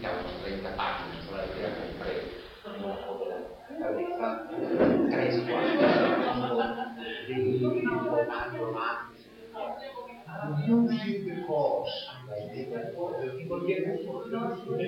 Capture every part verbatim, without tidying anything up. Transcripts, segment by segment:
significa unos treinta páginas, la idea compré de la cabeza, tres, cuatro, de romance. Using the course, la idea del course, tipo viene fuori, no,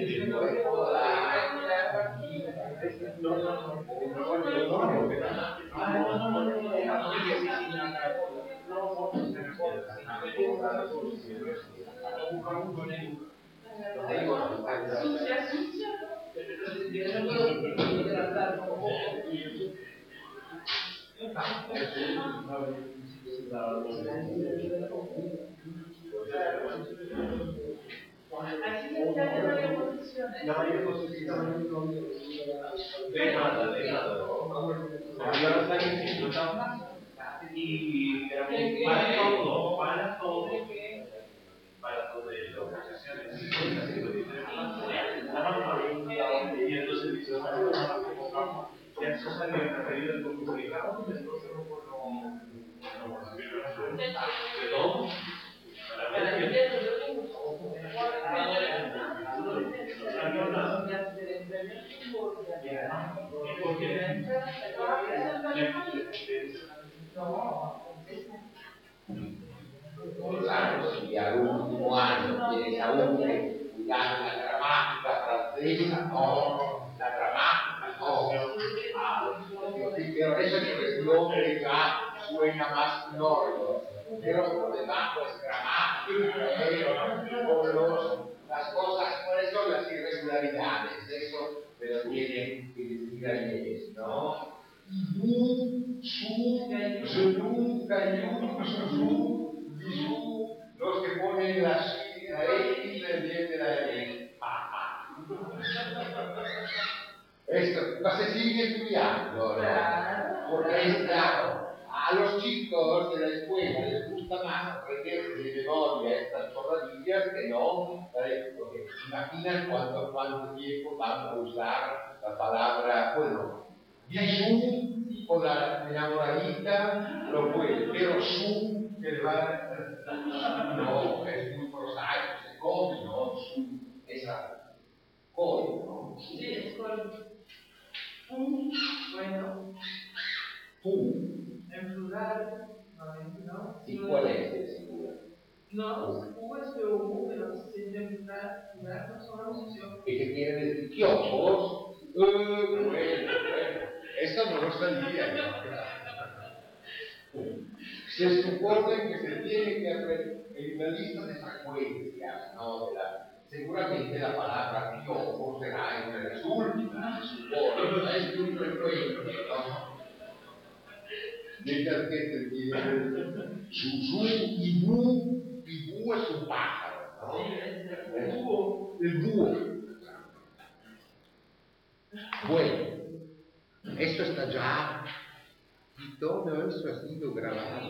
Así que ya no había posiciones. No había posiciones. De nada, de nada. Había los años y era para todo, para todo, para todo de organizaciones. Y entonces dice, ya eso salió en referido al comunicado, entonces no por de todo. Claro, si al último año tienes aún que cuidar la gramática francesa, no, la gramática, no. Ah, pero esa expresión que ya suena más nórdico, pero por debajo es gramática, por los, las cosas, por eso las irregularidades, eso, pero tienen que decir ayer, ¿no? Vous, su, genou, caillou, su, bisou, los que ponen la X viene la E. Esto, ma se sigue estudiando, ¿no? Porque es claro, a los chicos de la escuela les gusta más aprenderse de memoria estas chorradillas que no, ¿sabes? Porque imaginan cuánto, cuánto tiempo van a usar la palabra, bueno, bisou o la enamoradita lo puede, pero su que va, no, es muy prosaico, se come, ¿no? Su, esa, come, ¿no? Sí, es correcto. Bueno. Tú. En plural, ¿no? ¿Y cuál es el singular? No, U es de U, pero si es de plural, plural no solo función. ¿Y qué quiere decir? ¿Kioscos? Uh, bueno, bueno. Eso no lo sabía yo. Se supone que se tiene que hacer en una lista de frecuencias, ¿no? De la, seguramente la palabra kiosco será entre las últimas, se supone, no es muy frecuente, ¿no? Mientras que se tiene Susu, Ibú, Ibú es un pájaro, ¿no? El búho. El búho. Bueno, esto está ya y todo eso ha sido grabado.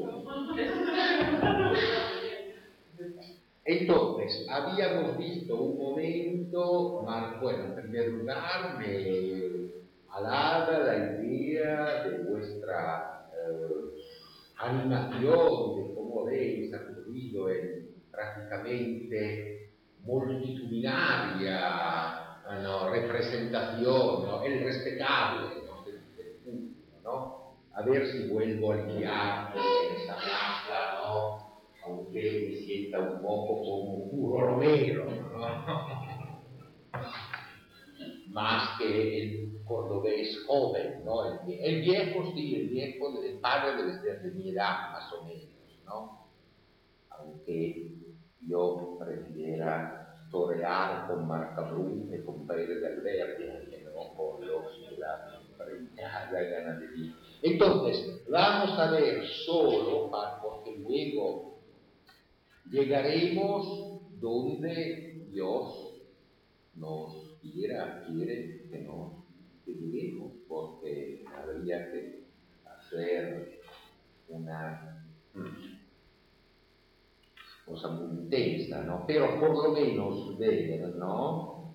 Entonces, habíamos visto un momento, bueno, en primer lugar, me alaba la idea de vuestra eh, animación, de cómo habéis acudido en prácticamente multitudinaria no, representación, ¿no? El respetable, ¿no? Del, del público, ¿no? A ver si vuelvo a guiar en esta plaza, ¿no? Aunque me sienta un poco como un puro Romero, ¿no? Más que el cordobés joven, ¿no? El, el viejo, sí, el viejo, el padre debe ser de mi edad, más o menos, ¿no? Aunque yo prefiera torear con Marcabrune, con Pérez del Verde, que no con los de la preñada ganadería. Entonces, vamos a ver solo, porque luego llegaremos donde Dios nos quiera, quiere que nos lleguemos, porque habría que hacer una cosa muy intensa, ¿no? Pero por lo menos ver, ¿no?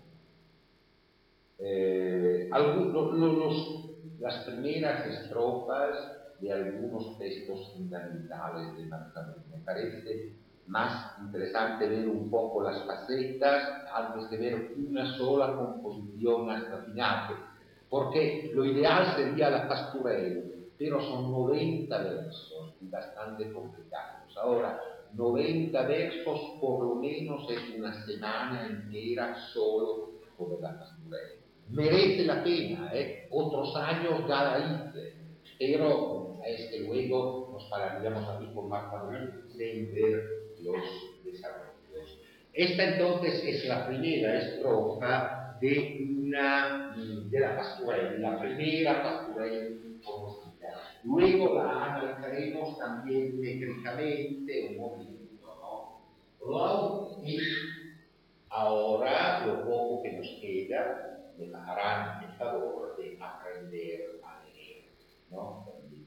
Eh, algunos, los, las primeras estrofas de algunos textos fundamentales de Marcano. Me parece más interesante ver un poco las facetas antes de ver una sola composición hasta el final, porque lo ideal sería la pastorela, pero son noventa versos y bastante complicados. Ahora, noventa versos por lo menos es una semana entera solo sobre la pastorela. Merece la pena, ¿eh? Otros años ya la hice, pero es que luego nos pararíamos aquí con más valor sin ver los desarrollos. Esta entonces es la primera estrofa de una de la pastorela, la primera pastorela conocida. Luego la analizaremos también métricamente un momento, ¿no? Y ahora lo poco que nos queda me harán el favor de aprender a leer, ¿no?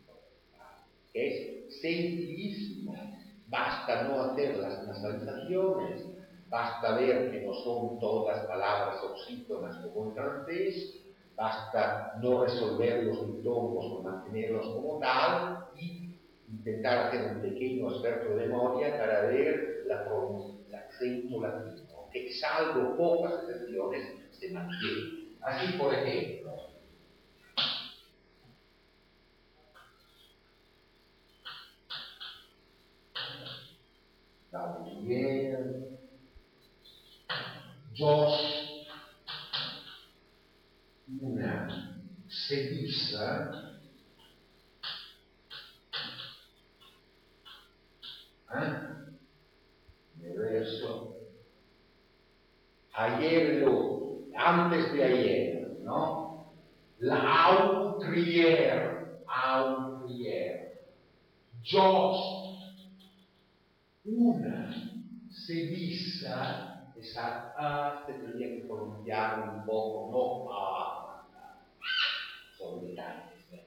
Es sencillísimo. Basta no hacer las nasalizaciones, basta ver que no son todas palabras oxítonas como en francés, basta no resolver los diptongos o mantenerlos como tal y intentar hacer un pequeño experto de memoria para ver la pronuncia, el acento latino, que salvo pocas excepciones se mantiene. Así, por ejemplo, Gabriel, Josh, una Sevilla, ¿eh? El verso, ayer lo, antes de ayer, ¿no? La autrier, autrier, Josh, una Sevilla, esa A se tendría que pronunciar un poco, no A, son detalles. ¿eh?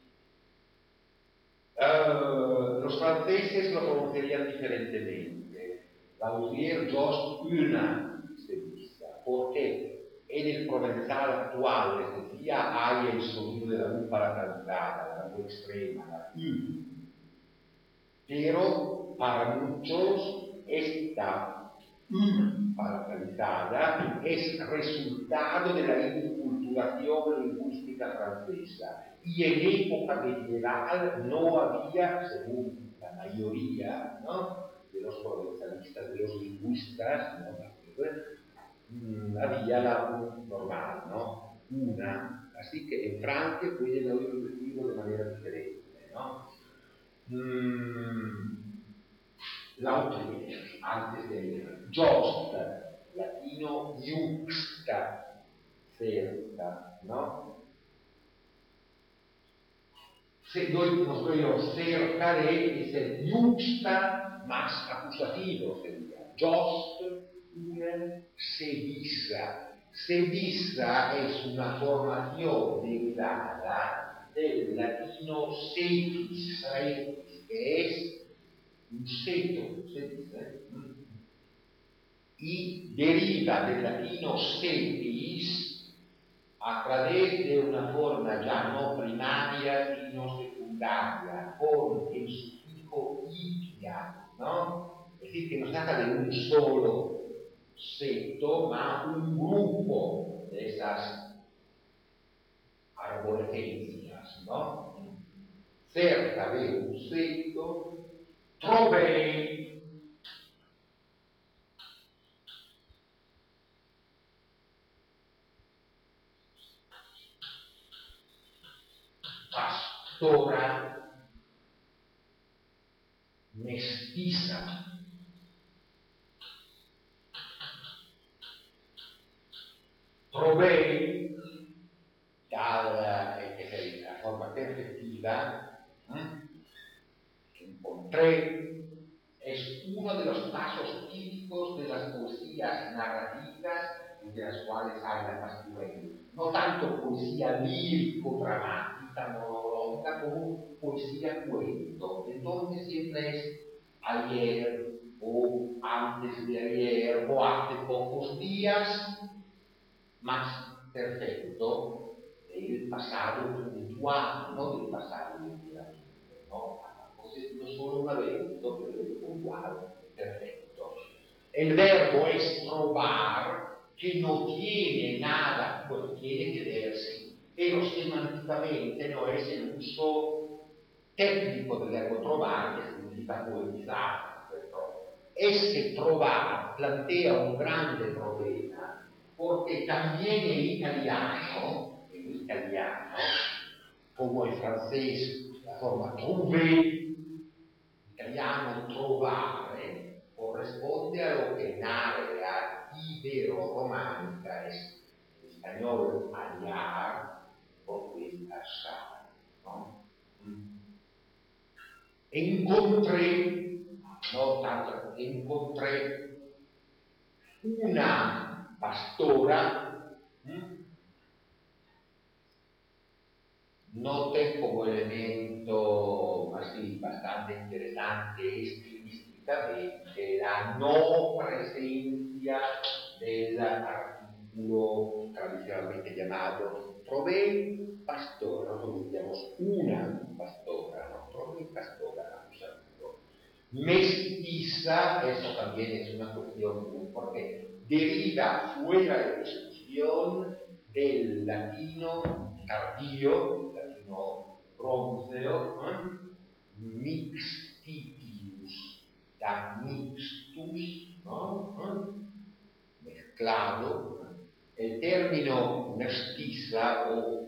Uh, los franceses lo pronunciarían diferentemente. Lautier, Josh, una Sevilla, porque en el provenzal actual, les decía, hay el sonido de la U para cantada, la U extrema, la U. Pero para muchos esta U palatalizada es resultado de la inculturación lingüística francesa y en época medieval no había, según la mayoría, ¿no?, de los provenzalistas, de los lingüistas, ¿no?, mm, había la U normal, ¿no?, una, así que en Francia pueden oírlo decirlo de manera diferente, ¿no? Mm, L'autrier, antes de Jost, latino juxta, cerca, ¿no? Se doy, nos doy cerca de ese juxta más acusativo, sería Jost, una Sevilla. Sevilla es una formación derivada del latino sevis, que es un seto, se dice, y deriva del latino sepis a través de una forma ya no primaria sino secundaria, con el sufijo ipia, ¿no? Es decir, que no se trata de un solo seto, ma un grupo de esas arborescencias, ¿no? Cerca de un seto trovei pastora mestiza, trovei dalla eh, la forma perfectiva, ¿eh? Encontré, es uno de los pasos típicos de las poesías narrativas de las cuales hay la pastorela. No tanto poesía lírico-dramática, monológica, como poesía cuento. Entonces siempre es ayer, o antes de ayer, o hace pocos días, más perfecto del pasado puntual, no del pasado literativo, ¿no? No solo un evento, pero del puntual perfetto. el verbo es trovar, que no tiene nada, bueno, tiene que verse, pero semánticamente no es el uso técnico del verbo trovar, que significa poetizar. Ese trovar plantea un grande problema, porque también en italiano, en italiano, como el francés, la forma trouver, italiano trovare, corresponde a lo que en área ibero-románica es español hallar, portugués achar, ¿no? Encontré, no tanto, encontré una pastora, ¿m? Noten como elemento así bastante interesante estilísticamente la no presencia del artículo tradicionalmente llamado trové pastora. Nosotros decíamos una pastora, no trové pastora, mestiza. Eso también es una cuestión porque deriva fuera de discusión del latino tardío, latino bronzeo, ¿eh? Mixtitius, da mixtus, ¿no? ¿Eh? Mezclado. El término mestiza o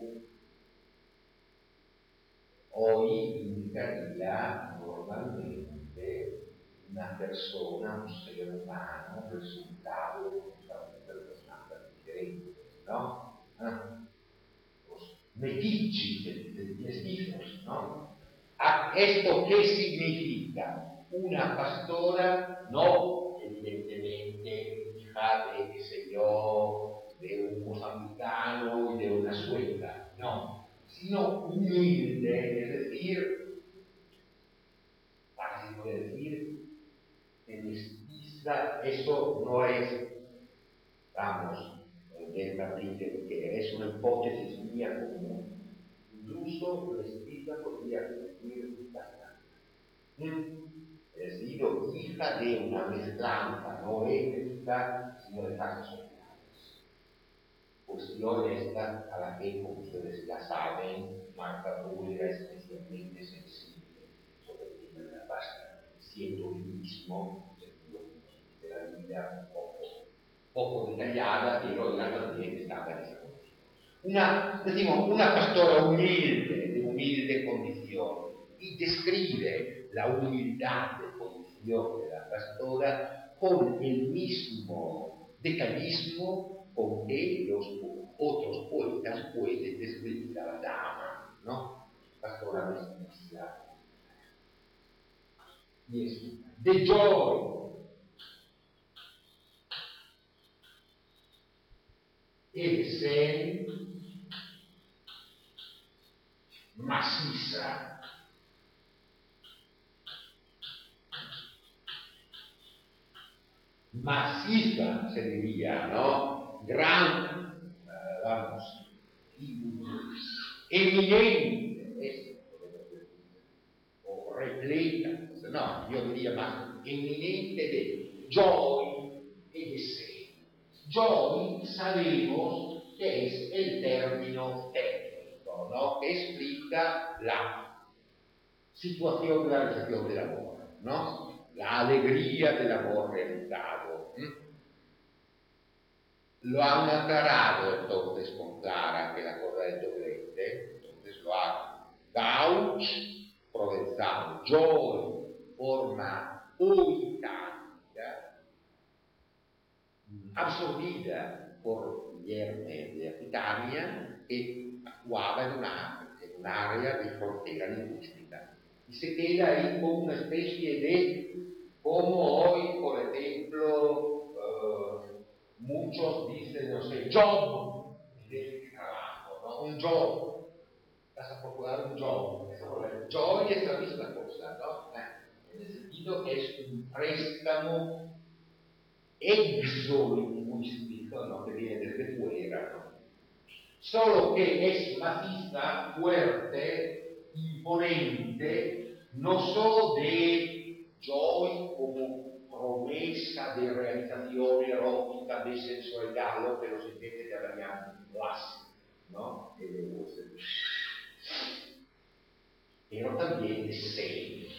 hoy indicaría normalmente una persona, un ser humano, resultado de muchas personas diferentes, ¿no? ¿Eh? Meticci, mestizos, ¿no? ¿A esto qué significa? Una pastora, no evidentemente hija de, qué sé yo, de un mozambicano y de una sueca, no, sino humilde, es decir, fácil de decir, que mestiza. Eso no es, vamos, del Martín, que es una hipótesis mía común. Incluso mestiza podría decir bastante. Es decir, hija de una mezclanza, no étnica, sino de casas sociales. Cuestión esta a la que, como ustedes ya saben, Marta Bull era especialmente sensible sobre el tema de la pasta, siendo el mismo de la vida un poco, poco detallada, pero ella también estaba en esa condición. Una, decimos, una pastora humilde, de humilde condición, y describe la humildad de condición de la pastora con el mismo detallismo con que los otros poetas pueden describir a la dama, ¿no? Pastora mestiza. Y es de joy e de sen maciza. Maciza se diría, ¿no? Gran, uh, vamos, eminente, o repleta, no, yo diría más eminente de joy e de sé. Joy sabemos que es el término técnico, ¿no? Que explica la situación de la realización del amor, ¿no? La alegría del amor realizado. ¿Mm? Lo han aclarado entonces con Clara, que la cosa del doblete, entonces lo ha gauch, provenzal, joy, forma oitánica, absorbida por Guillermo de Aquitania, que actuaba en, una, en un área de frontera lingüística. Y se queda ahí como una especie de, como hoy, por ejemplo, uh, muchos dicen, no sé, job, de trabajo, ¿no? Un job, vas a procurar un job. Joy es la misma cosa, ¿no? En el sentido que es un préstamo exolingüístico, ¿no? Que viene desde fuera, ¿no? Solo que es maciza, fuerte, imponente, no solo de joy como promessa di realizzazione erotica del senso regalo che lo sentite che abbiamo classico, no? E le voci. Pero también deseo.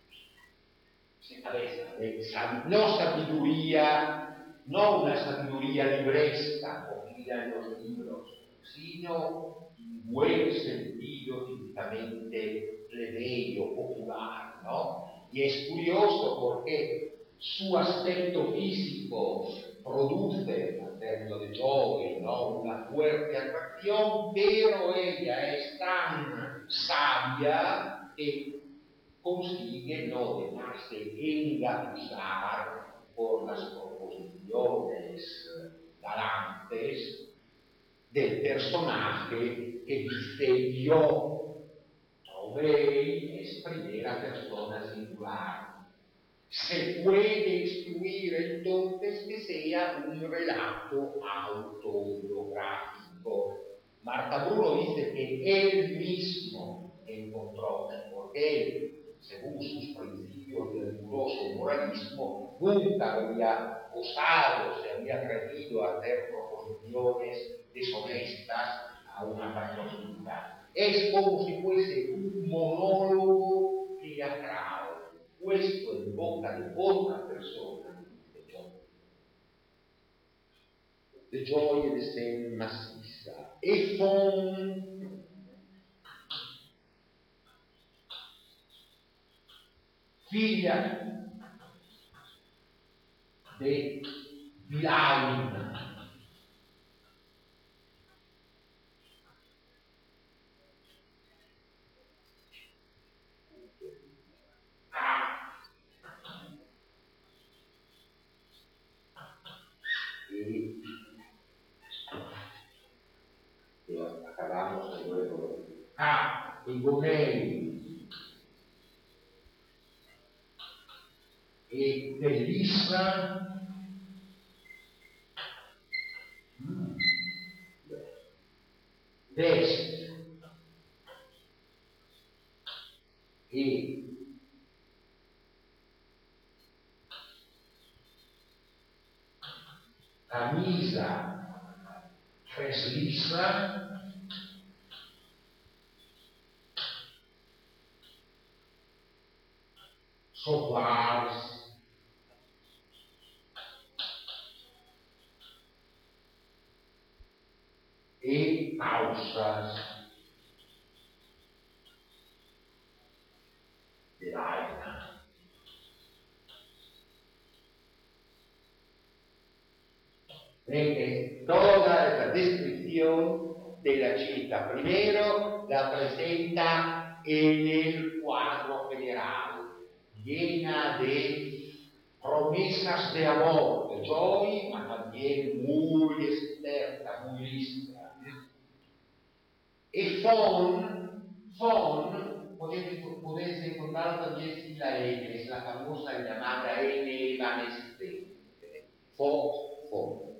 No sabiduría, no una sabiduría libresca cogida en los libros, sino en buen sentido típicamente plebeyo, popular, ¿no? Y es curioso porque su aspecto físico produce, en términos de Joy, ¿no? Una fuerte atracción, pero ella es tan sabia que consigue no dejarse engatusar por las proposiciones galantes del personaje que dice yo. Tomei es primera persona singular. Se puede excluir entonces que sea un relato autobiográfico. Marta Bruno dice que él mismo encontró, porque él, según sus principios del riguroso moralismo, nunca había osado, se había atrevido a hacer proposiciones deshonestas a una patrocinada. Es como si fuese un monólogo teatral, puesto en boca de otra persona, de Joy. De Joy e de Sen maciza. E son figlia de Bilaina. Y, y acabamos de nuevo. Ah, y Gonei e Melissa mm, Vest e camisa treslissa soplares e pausas de l'aina. Ven, toda esta descripción de la chica primero la presenta en el cuadro general, llena de promesas de amor de Joy, ma también muy experta, muy lista. Y Fon, Fon, podéis encontrar también sin la N, es la famosa llamada N evanescente. Fon, Fon.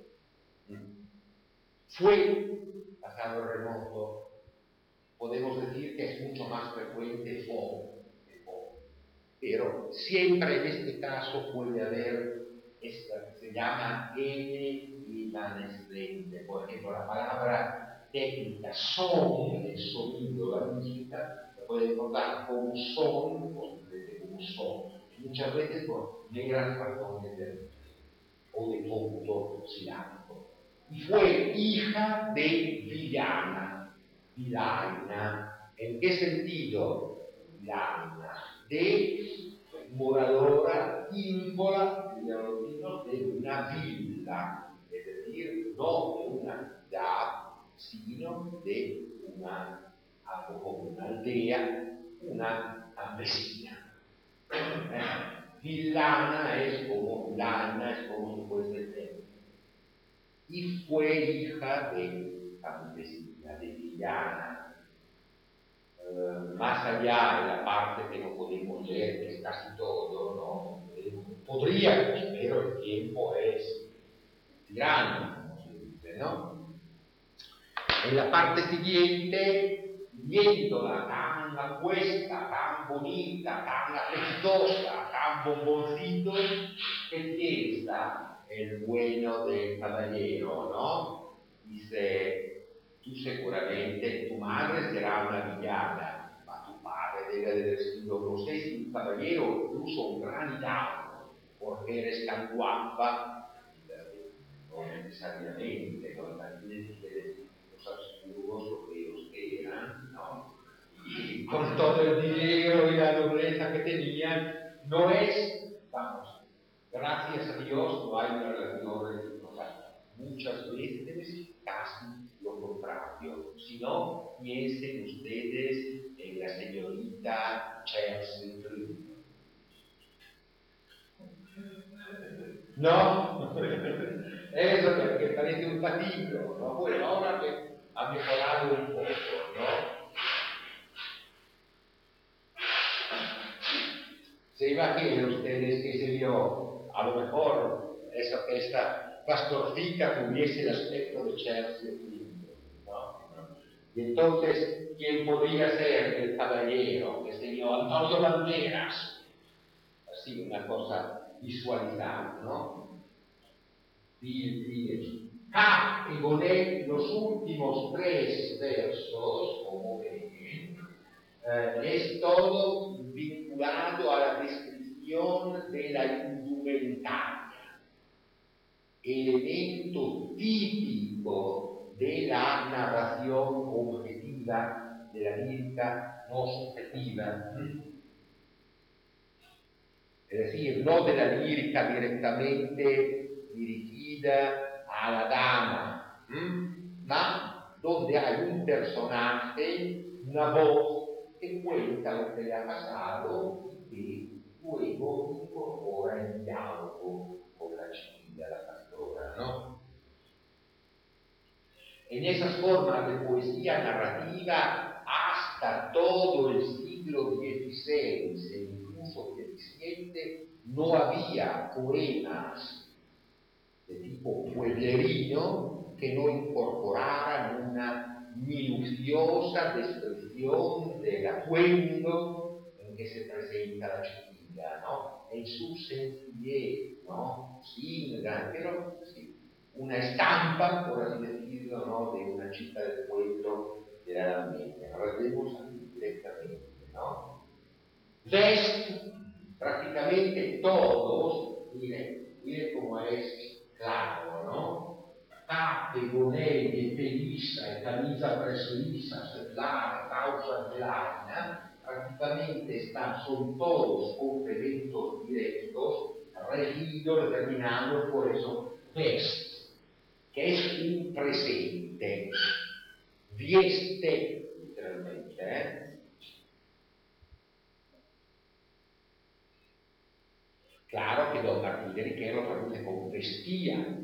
Fue, pasado remoto, podemos decir que es mucho más frecuente Fon que Fon. Pero siempre en este caso puede haber esta que se llama N evanescente. Por ejemplo, la palabra técnica son, el sonido, la música, se puede encontrar como son, o como son. Muchas veces por negras razones de, o de punto silábico. Y fue hija de Villana. Villana, ¿en qué sentido? Villana, de moradora ínvola de una villa, es decir, no de una ciudad, sino de una, algo como una aldea, una campesina. Villana es como, lana es como se puede decir. Y fue hija de campesina, de villana. Uh, más allá de la parte que no podemos leer, que es casi todo, ¿no? Eh, podríamos, pero el tiempo es tirano, como se dice, ¿no? En la parte siguiente, viéndola tan tan apuesta, tan bonita, tan afectuosa, tan bomboncito, que piensa el bueno del caballero, ¿no? Dice, tú seguramente, tu madre será una villana, ma tu padre debe haber sido, no sé si un caballero, incluso un gran hidalgo, porque eres tan guapa, no necesariamente, no necesariamente los absurdos feos que eran, ¿no? Y con todo el dinero y la nobleza que tenían, no es, vamos, gracias a Dios no hay una relación recíproca. Muchas veces casi lo contrario. Si no, piensen ustedes en la señorita Chelsea Clinton. No, eso perché parece un patito, ¿no? Bueno, ahora que ha mejorado un poco, ¿no? Se imaginan ustedes que se vio, a lo mejor, esa, esta pastorcita tuviese el aspecto de Chelsea Clinton, ¿no? Y entonces, ¿quién podría ser el caballero? Que se vio Antonio Banderas. Así, una cosa visualizada, ¿no? Ah, y poner los últimos tres versos, como ven, eh, es todo vinculado a la descripción de la indumentaria, elemento típico de la narración objetiva, de la lírica no subjetiva. Es decir, no de la lírica directamente dirigida a la dama, ¿m? ma donde hay un personaje, una voz que cuenta lo que le ha pasado y que luego incorpora el diálogo con la chiquilla, la pastora, ¿no? En esas formas de poesía narrativa, hasta todo el siglo dieciséis e incluso diecisiete, no había poemas de tipo pueblerino que no incorporaran una minuciosa descripción del atuendo en que se presenta la chiquilla, ¿no? En su sencillez, ¿no? Sin gran, pero sí, una estampa, por así decirlo, ¿no? De una chica del pueblo de la Edad Media. Ahora vemos aquí directamente, ¿no? Vest, prácticamente todos, miren, miren cómo es claro, ¿no? Tappe, gonelle, pelissa e camisa preslisa, sedlare, causa dell'aina, prácticamente están, son todos complementos directos, regidos, determinados por eso, vest, que es un presente, vieste, literalmente, ¿eh? Claro que Don Martín de Riquero lo traduce como vestía,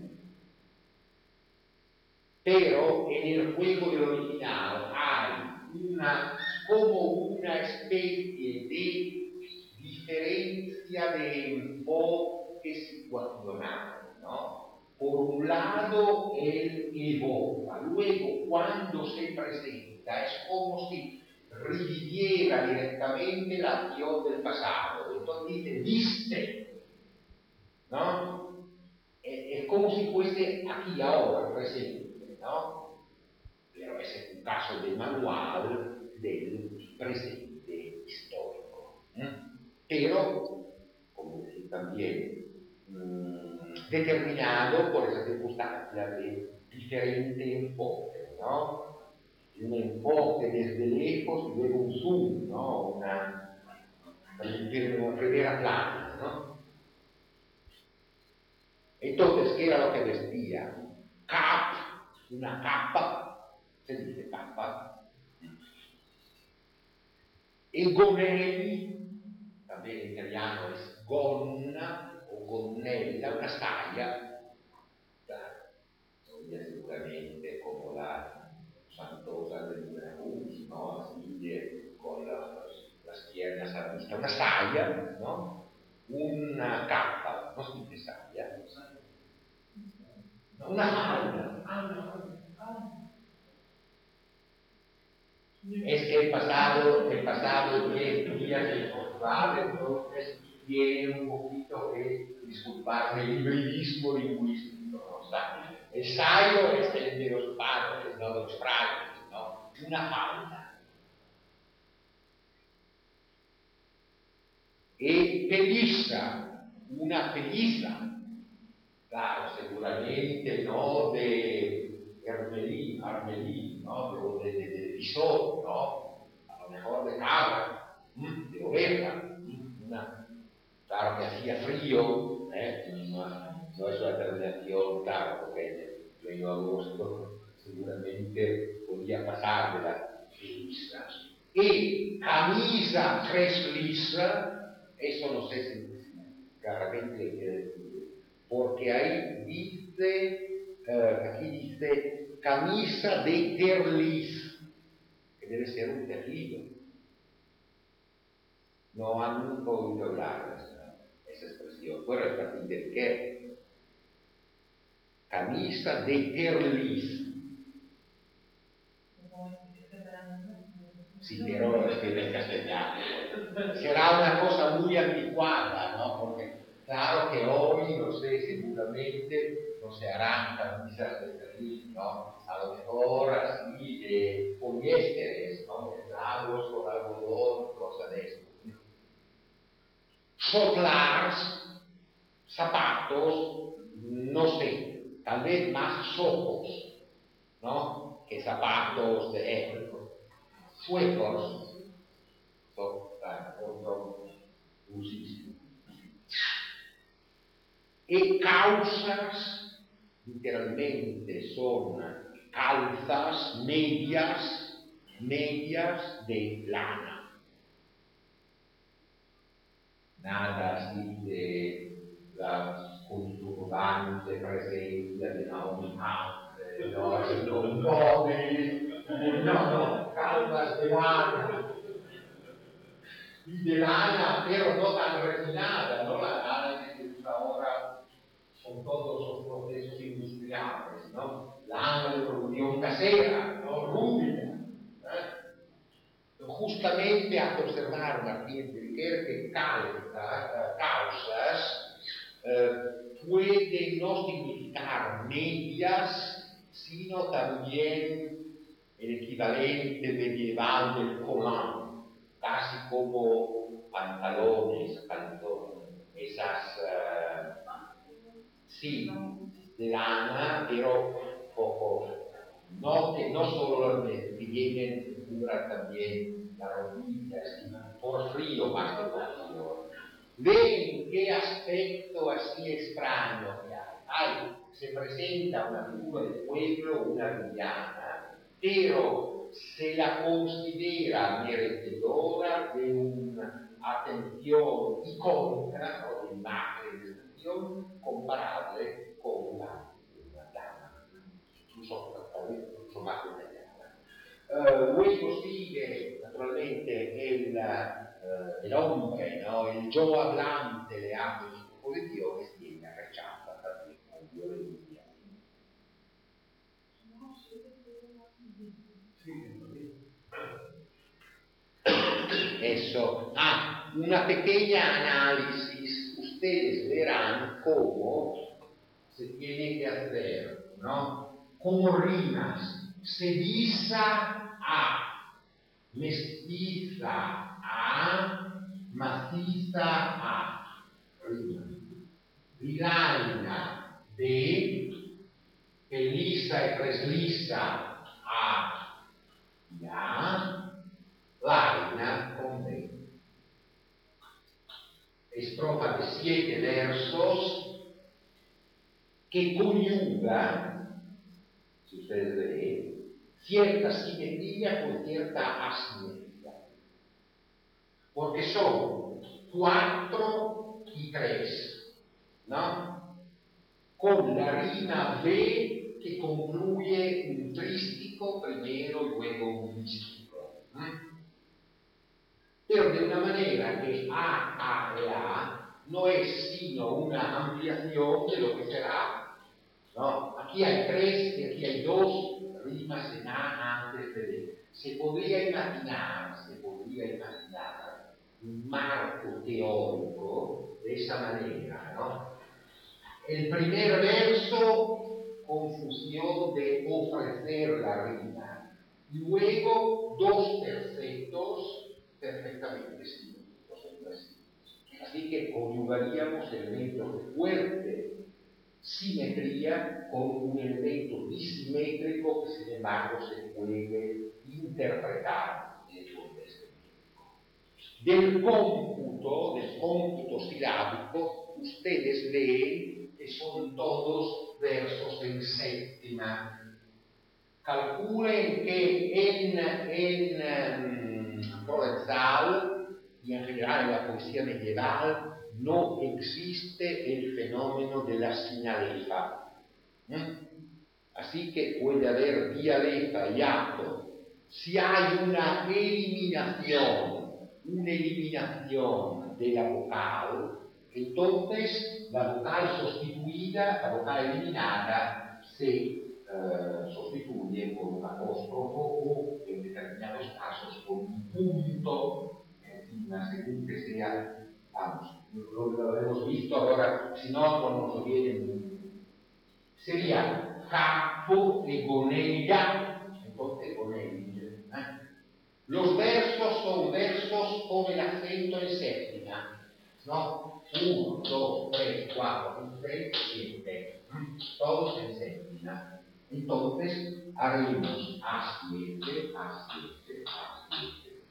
pero en el juego del original hay una, como una especie de diferencia de enfoque situacional, ¿no? Por un lado, él evoca, luego cuando se presenta es como si reviviera directamente la acción del pasado. Entonces dice, viste, ¿no? Es, es como si fuese aquí ahora, presente, ¿no? Pero ese es un caso del manual del presente histórico. ¿eh? Pero, como decir también, mmm, determinado por esa circunstancia de diferente enfoque, ¿no? Un enfoque desde lejos y luego un zoom, ¿no? Una, una primera plana, ¿no? Entonces, ¿qué era lo que vestía? Cap, una capa, se dice capa. El gonelli, también en italiano es gonna o gonnella, una saglia, claro, seguramente como la santosa del Veracruz, ¿no? Así, con las, las piernas a vista, una saglia, ¿no? Una capa, no si dice saglia, una falda, es que el pasado, el pasado diez días de Portugal, entonces tiene un poquito que disculparme el hibridismo lingüístico, ¿no? O sea, el saio es el de los padres, no de los frailes, ¿no? Una falta. E pellizza, una pellizza, claro, seguramente no de Hermelín, Armelín, ¿no? De, de, de visor, ¿no? A lo mejor de cabra, de oveja, una, claro que hacía frío, ¿eh? no, no es una terminación, claro, porque en pleno agosto seguramente podía pasar de la pellizza. E camisa tres lisa, eso no sé si claramente quiere decir, porque ahí dice, uh, aquí dice camisa de terliz, que debe ser un terlido. No han nunca oído hablar de esa, esa expresión. Bueno, es para entender qué. Camisa de terliz. Sí, pero es que en castellano. Será una cosa muy anticuada, ¿no? Porque claro que hoy, no sé, seguramente no se harán camisas de terliz, ¿no? A lo mejor así de poliésteres, ¿no? Mezclados con algodón, cosas de eso. Soplars, zapatos, no sé, tal vez más sojos, ¿no? Que zapatos de época. Suecos, son otro usísimo. E calzas, literalmente son calzas, medias, medias de lana. Nada así de la conturbante presencia de Naomi Campbell, no, no, un po' di, no, no, calzas de lana. Y de lana, pero no tan refinada, ¿no? La lana que se usa ahora con todos los procesos industriales, ¿no? Lana de producción casera, ¿no? Rúbrica. ¿eh? Justamente hace observar Martín Riquer que calza, causas eh, puede no significar medias, sino también el equivalente medieval del colán, casi como pantalones, pantalones, esas, uh, sí, de lana, pero poco, no, que no solo que tienen cura también la rodilla, sino por frío más que por frío. Ven qué aspecto así extraño que hay. Hay, se presenta una figura del pueblo, una villana, pero se la considera merecedora de una atención icónica o de imagen de atención comparable con la, una dama, incluso, incluso más detallada. Uh, luego sigue naturalmente el, uh, el hombre, ¿no? El yo hablante le hace sus posiciones y ella rechaza también con violencia. Eso. Ah, una pequeña análisis. Ustedes verán cómo se tiene que hacer, ¿no? Como rimas. Sevisa a, mestiza a, maciza a, rima. Vilaina de, pelisa e preslisa a, ya, laina con B. Estrofa de siete versos que conyuga, si ustedes ven, cierta simetría con cierta asimetría. Porque son cuatro y tres, ¿no? Con la rima B que concluye un trístico primero y luego un místico. ¿eh? Pero de una manera que A, A y A no es sino una ampliación de lo que será. ¿no? Aquí hay tres y aquí hay dos rimas en A antes de D. se podría imaginar, se podría imaginar un marco teórico de esa manera, ¿no? El primer verso, confusión de ofrecer la rima, y luego dos tercetos perfectamente simétricos entre sí. Así que conjugaríamos elementos de fuerte simetría con un elemento disimétrico que sin embargo se puede interpretar en el contexto. Del cómputo, del cómputo silábico, ustedes leen que son todos versos en séptima. Calculen que en, en um, Provenzal y en general en la poesía medieval no existe el fenómeno de la señaleza. ¿Mm? Así que puede haber dialeta y acto. Si hay una eliminación, una eliminación de la vocal, entonces la vocal sustituida, la vocal eliminada, se Uh, sustituye por un apóstrofo o en determinados casos por un punto encima, según que sea, vamos, lo, lo hemos visto ahora, si no, no nos viene, sería capo e gonella, entonces gonella. ¿eh? Los versos son versos con el acento en séptima, ¿no? uno, dos, tres, cuatro, cinco, seis, siete, todos en séptima. Entonces haremos A siete, A siete, A siete.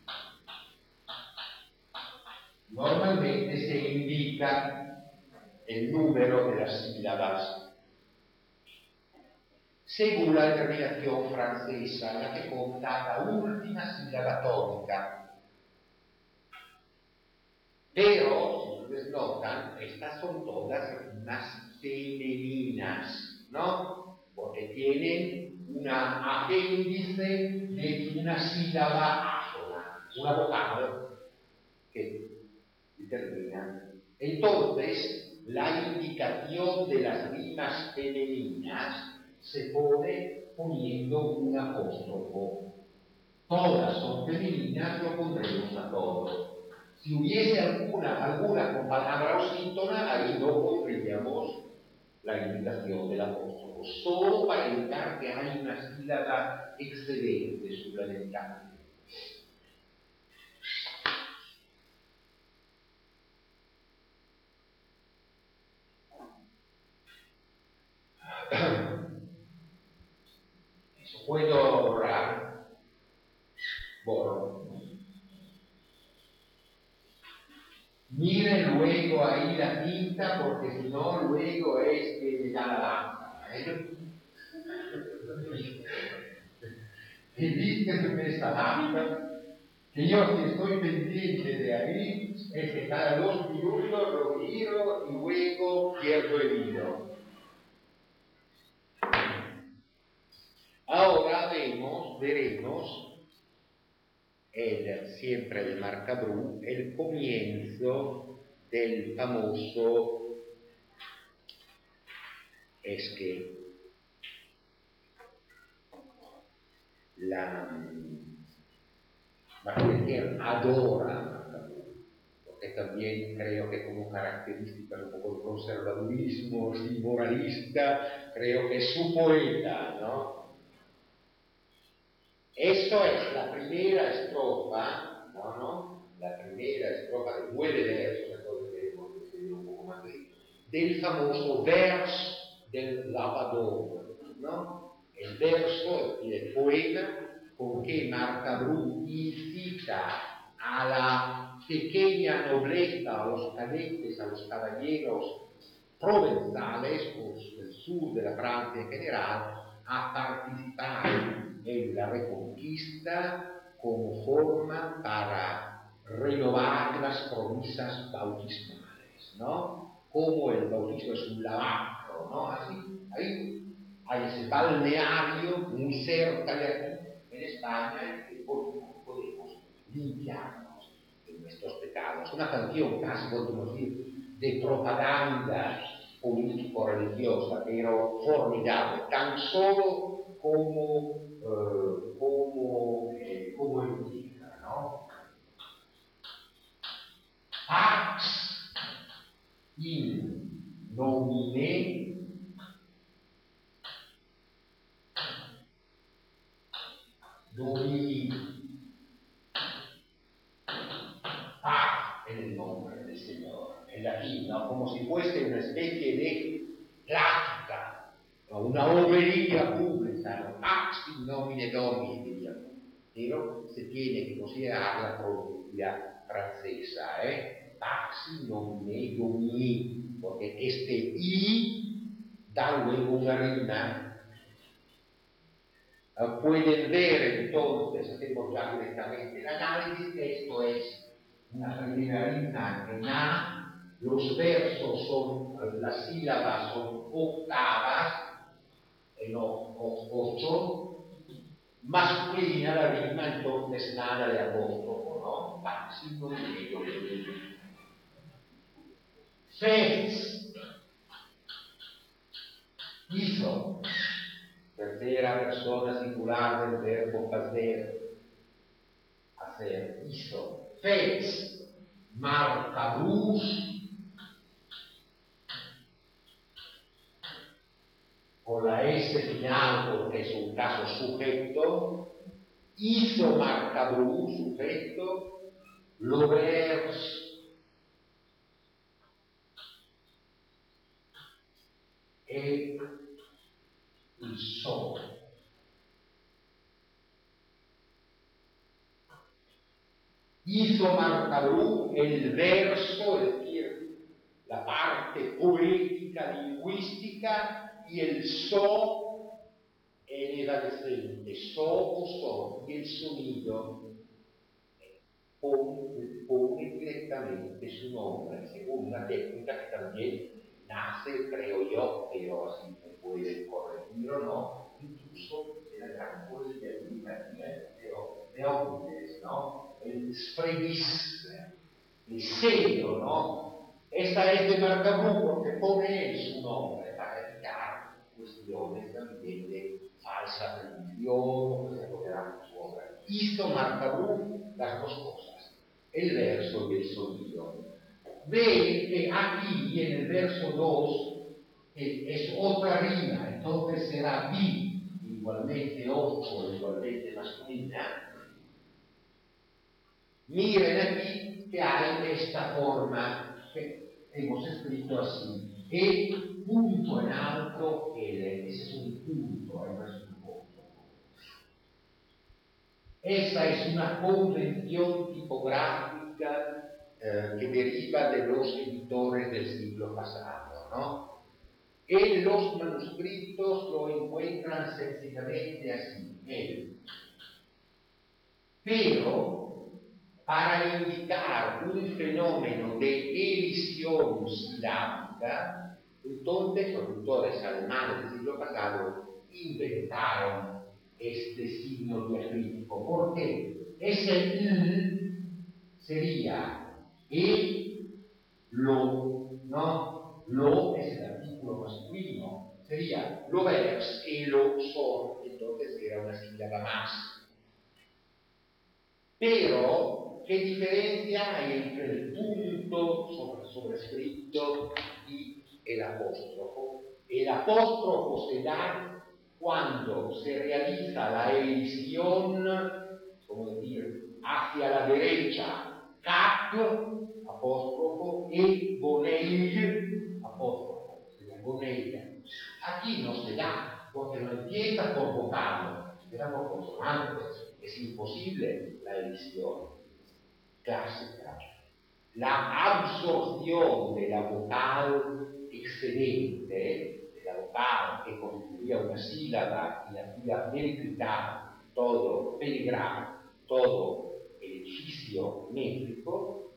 Normalmente se indica el número de las sílabas según la determinación francesa, la que conta la última sílaba tónica. Pero, si ustedes notan, estas son todas rimas femeninas, ¿no? Porque tienen una apéndice de una sílaba ásona, una vocal que determina. Entonces, la indicación de las rimas femeninas se pone poniendo un apóstrofo. Todas son femeninas, lo pondremos a todos. Si hubiese alguna, alguna con palabra osítona, ahí no pondríamos la indicación del apóstrofo, solo para indicar que hay una sílaba excedente suplementaria. Eso puedo borrar. Borro. Miren luego ahí la tinta, porque si no, luego es que me da la lámpara. ¿eh? Y vísteme esta lámpara, que yo si estoy pendiente de ahí, es que cada dos minutos lo giro y luego pierdo el hilo. Ahora vemos, veremos el, siempre de Marcabru, el comienzo del famoso es que la Marcabru adora Marcabru, porque también creo que como característica un poco de conservadurismo y moralista, creo que es su poeta, ¿no? Eso es la primera estrofa, ¿no? ¿no? La primera estrofa de nueve versos, entonces tenemos que seguir un poco más de, del famoso verso del lavador, ¿no? El verso, el poema con que Marcabru incita a la pequeña nobleza, a los cadetes, a los caballeros provenzales, del sur de la Francia en general, a participar en la reconquista como forma para renovar las promesas bautismales, ¿no? Como el bautismo es un lavacro, ¿no? Así, ahí hay ese balneario muy cerca de aquí, en España, en que podemos limpiarnos de nuestros pecados. Una canción casi, podemos decir, de propaganda político-religiosa, pero formidable. Tan solo como, eh, como, eh, como implica, ¿no? Pax in nomine Domini. Pax en el nombre del Señor, en latín, ¿no? Como si fuese una especie de plática, ¿no? Una homería pública, ¿no? Pax in nomine Domini, diríamos. Pero se tiene que considerar la pronuncia francesa, ¿eh? Pax in nomine Domini, porque este I da luego una rima. Uh, pueden ver entonces, hacemos ya directamente el análisis, que esto es una primera rima en A, los versos son, las sílabas son octavas, eh, no, ocho, masculina la rima, entonces nada de apóstrofo, ¿no? Pax in nomine Domini. Fez, hizo, tercera persona singular del verbo fazer, hacer, hizo. Fez, marcabus, con la S final porque es un caso sujeto, hizo marcabus, sujeto, l'auberge, e il so. Hizo marcabru el verso, es decir, la parte poética, lingüística, y el so, el evanescente, so o son, y el sonido pone, pone directamente su nombre, según una técnica que también nace, creo yo, pero así me pueden corregir o no, incluso de la gran poesía educativa de Euclides, ¿no? El sfregis, el sello, ¿no? Esta es de Marcabru porque pone él su nombre para evitar cuestiones también de falsa religión, que se apoderan de su obra. Hizo Marcabru las dos cosas, el verso y el sonido. Ve que aquí en el verso dos eh, es otra rima, entonces será bi, igualmente ocho, igualmente masculina. Miren aquí que hay esta forma que hemos escrito así, e punto en alto, L, ese es un punto, no es un punto. Esa es una convención tipográfica eh, que deriva de los editores del siglo pasado, ¿no? En los manuscritos lo encuentran sencillamente así, él. Pero para indicar un fenómeno de elisión silábica, entonces los autores alemanes del siglo pasado inventaron este signo diacrítico. ¿Por qué? Ese I sería e, lo, ¿no? Lo es el artículo masculino, sería lo vers e lo son, entonces era una sílaba más. Pero, ¿qué diferencia hay entre el punto sobre, sobrescrito y el apóstrofo? El apóstrofo se da cuando se realiza la elisión, como decir, hacia la derecha, cap, apóstrofo, y boneil, apóstrofo, sería boneil. Aquí no se da, porque no empieza por vocal, empieza por consonantes. Es imposible la elisión clásica. La absorción de la vocal excedente, de la vocal que constituía una sílaba y hacía metricar todo, peligrar todo el edificio métrico,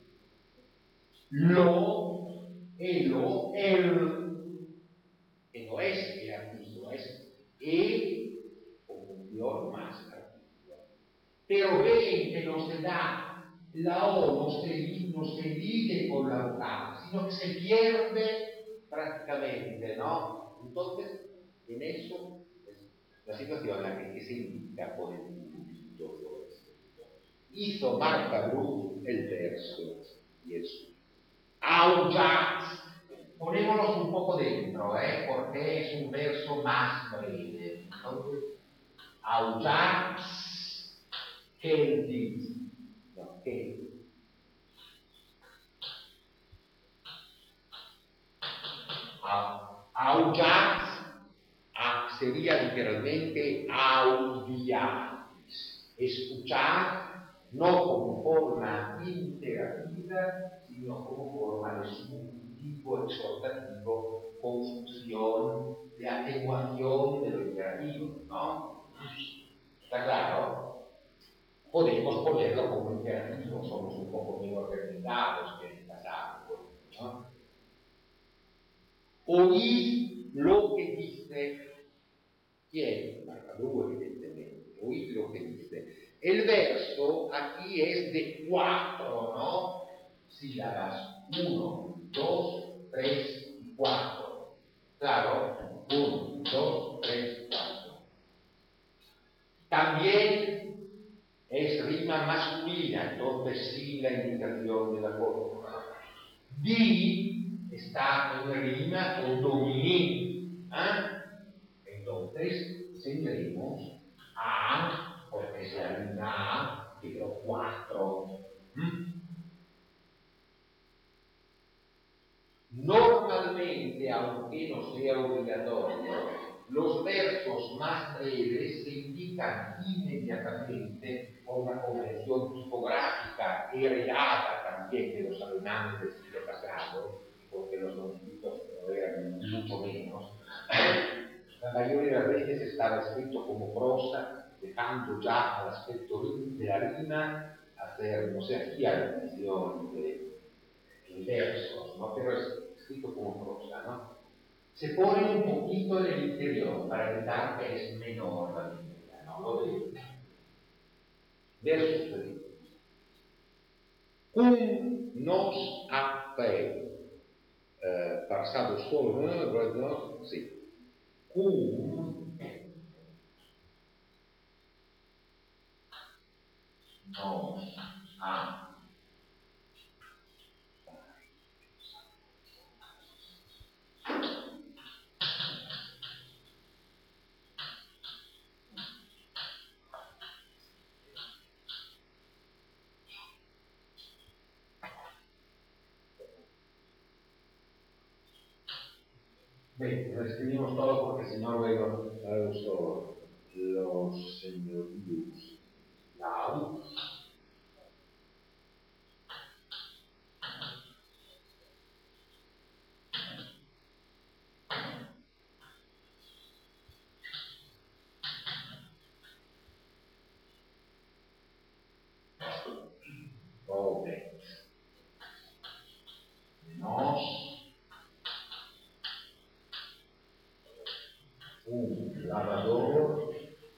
lo, elo, el, que no es el artículo, es el, conjunción más artículo. Pero ven que no se da, la O no se, no se dice con la vocal, sino que se pierde prácticamente, ¿no? Entonces, en eso, es, la situación en la que se indica por el punto dos. Hizo Marta Bruch el verso y el suyo. Aullat, ponémonos un poco dentro, ¿eh? Porque es un verso más breve. Aullat, que dice, no, que aullat sería literalmente audiar, escuchar, no como forma interactiva, sino como forma de subjuntivo exhortativo, conjunción, de atenuación de lo interactivo, ¿no? ¿Está claro? Podemos ponerlo como interactivo, somos un poco menos organizados que en el pasado, ¿no? Oíd lo que dice. ¿Quién? Marta Bruch, evidentemente. Oíd lo que dice. El verso aquí es de cuatro, ¿no? Sílabas. Uno, dos, tres y cuatro. Claro. Uno, dos, tres, cuatro. También es rima masculina, entonces sin la indicación de la forma. Di está en rima con dominí. ¿Eh? Entonces tendremos A, porque es la rima A, pero cuatro. ¿Mm? Normalmente, aunque no sea obligatorio, los versos más breves se indican inmediatamente con una convención tipográfica heredada también de los alemanes del siglo pasado, porque los manuscritos no eran mucho menos. La mayoría de las veces estaba escrito como prosa, dejando ya al aspecto de la rima hacer, no sé, hacía la edición de, de versos, ¿no? Pero es escrito como prosa, ¿no? Se pone un poquito en el interior para evitar que es menor la línea, ¿no? Lo veo. Verso tres. Cum nos appel, eh, pasado solo, ¿no? ¿No? Sí. Cum nos ha Bien, lo escribimos todo porque si no luego uso los señoríos. Now. Robert. Nos. Un lavador.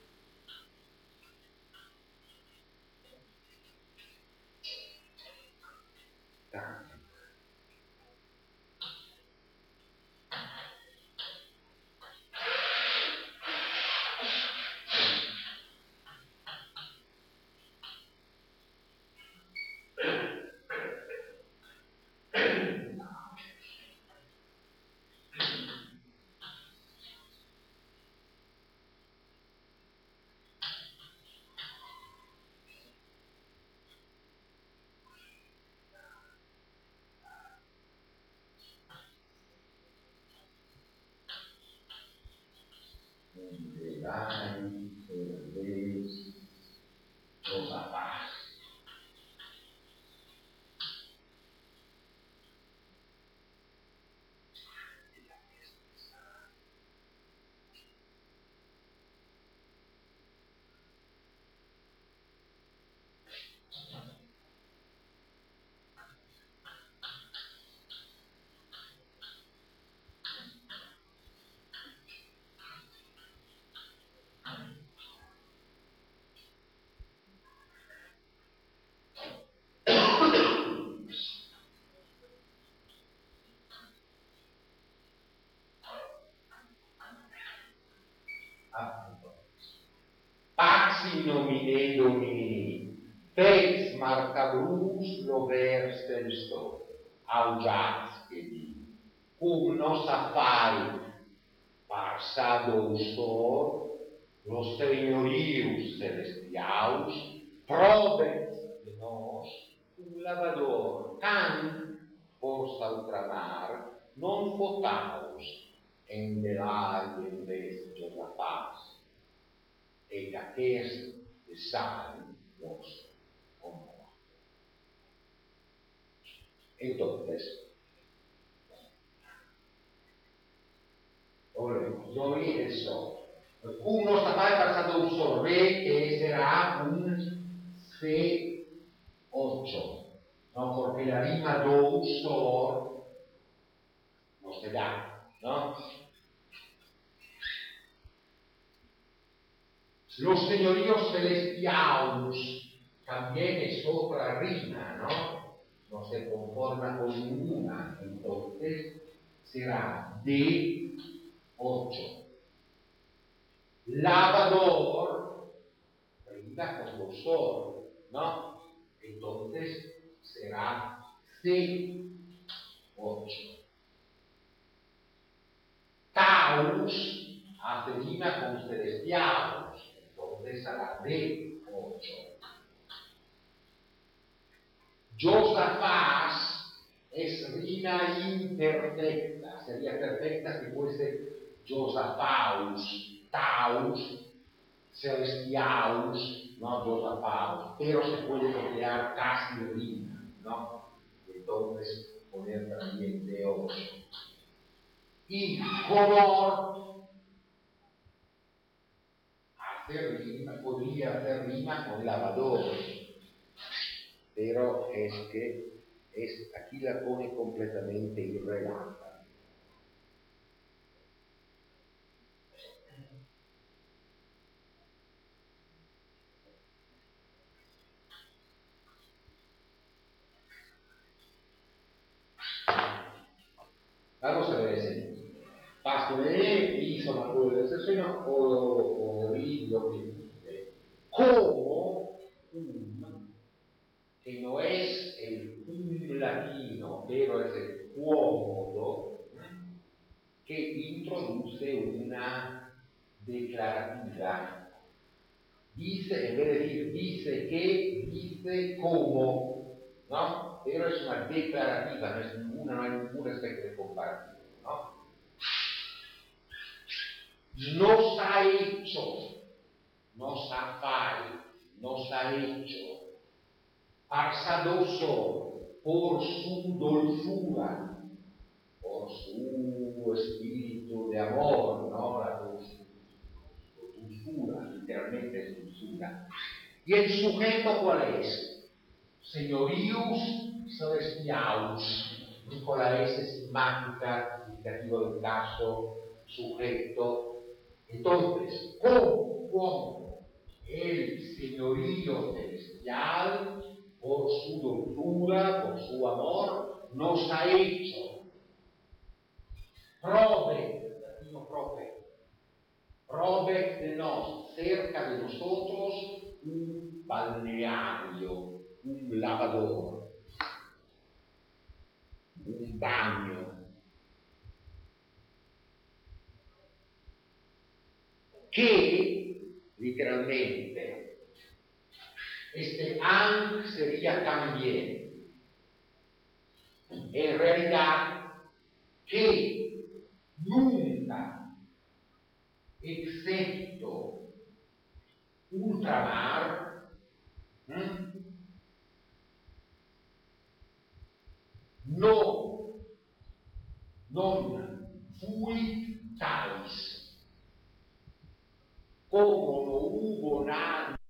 Entregai, serveis, os apaz. Ah, passi nomine domini, fex marcabrus loversten sto, augiats che di, cum nos affai, parsado ustor, los señorius celestiaus, probet de nos, un lavador, can, posta ultramar, non fotaus, en delai en vez Josafás, et aquest de san nos honor. Entonces, volvemos, noi eso, cum nos appare passato un sorbe que será un C ocho, ¿no? Porque la rima do sor no se da, ¿no? Los señoríos celestiaus también es otra rima, ¿no? No se conforma con ninguna, entonces será D ocho. Lavador, rima con dosor, ¿no? Entonces será C ocho. Taus hace rima con celestiaus, entonces será D ocho. Josafás es rima imperfecta, sería perfecta si fuese Josafaus, Taus, Celestiaus, no Josafaus, pero se puede emplear casi rima, ¿no? Entonces poner también D ocho. Y color hace rima, podría hacer rima con lavador, pero es que es, aquí la pone completamente irrelevante. Vamos a ver ese. Pasto de E, insomma, quello dell'esercizio o rio che como un, que no es el un latino, pero es el cómodo, que introduce una declarativa. Dice, en vez de decir dice que, dice como, ¿no? Pero es una declarativa, no es ninguna, no hay ningún aspecto de comparativo, ¿no? Nos ha hecho, nos ha fai, nos ha hecho, parsadoso por su dulzura, por su espíritu de amor, ¿no? La dulzura, literalmente es dulzura. ¿Y el sujeto cuál es? Señorius celestiaus, con la S sistemática, indicativo del caso, sujeto. Entonces, ¿cómo? ¿Cómo? El señorío celestial, por su dulzura, por su amor, nos ha hecho. Prove, latino prove, prove de nos, cerca de nosotros, un balneario, un lavador, un bagno. Que, literalmente, este ang sería también. En realidad, que nunca, excepto ultramar, ¿eh? no, non fuit talis, como no hubo nada